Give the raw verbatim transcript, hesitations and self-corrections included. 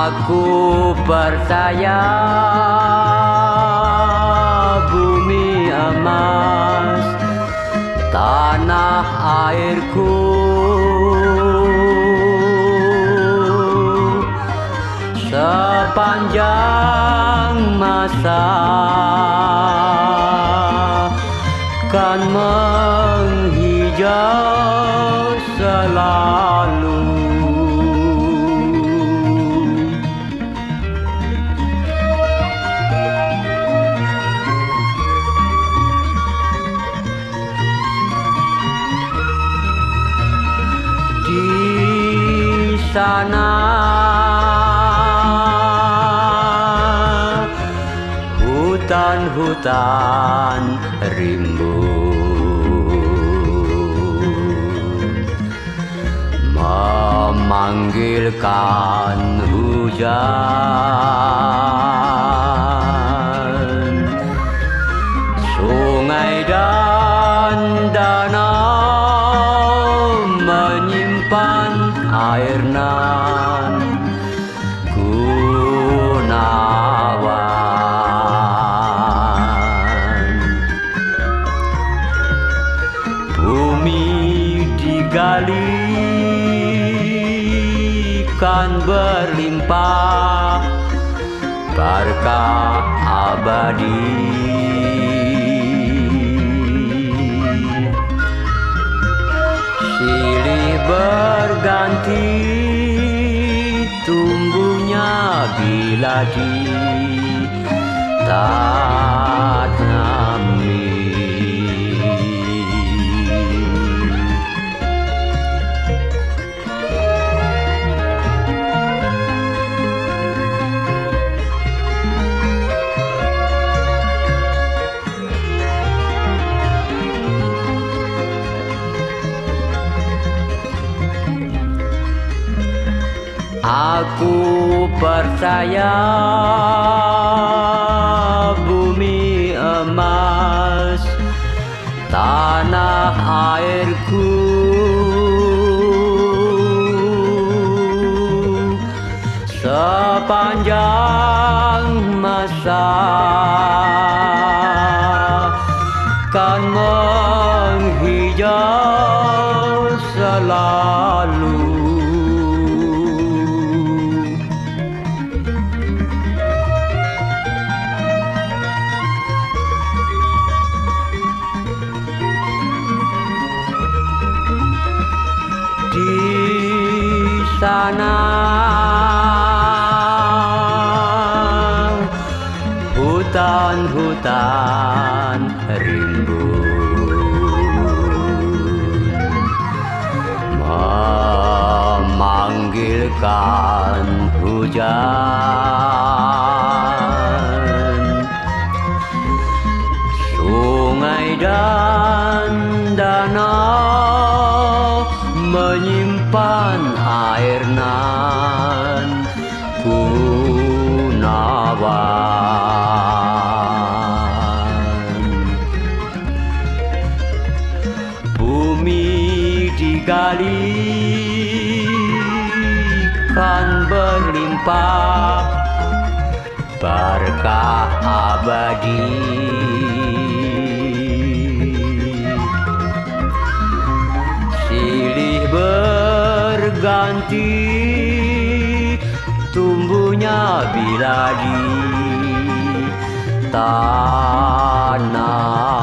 Aku percaya bumi emas, tanah airku sepanjang masa kan menghijau selalu. Di sana hutan-hutan rimbun memanggilkan hujan, sungai dan danau menyimpan air nan gunawan. Bumi digali kan berlimpah berkah abadi. Silih berganti tumbuhnya biladi tanami. Aku percaya bumi emas, tanah airku sepanjang masa kan menghijau selalu. Di sana hutan-hutan rimbun memanggilkan hujan, sungai dan danau menyimpan air nan gunawan. Bumi digali kan berlimpah berkah abadi. Silih berganti tumbuhnya biladi tanah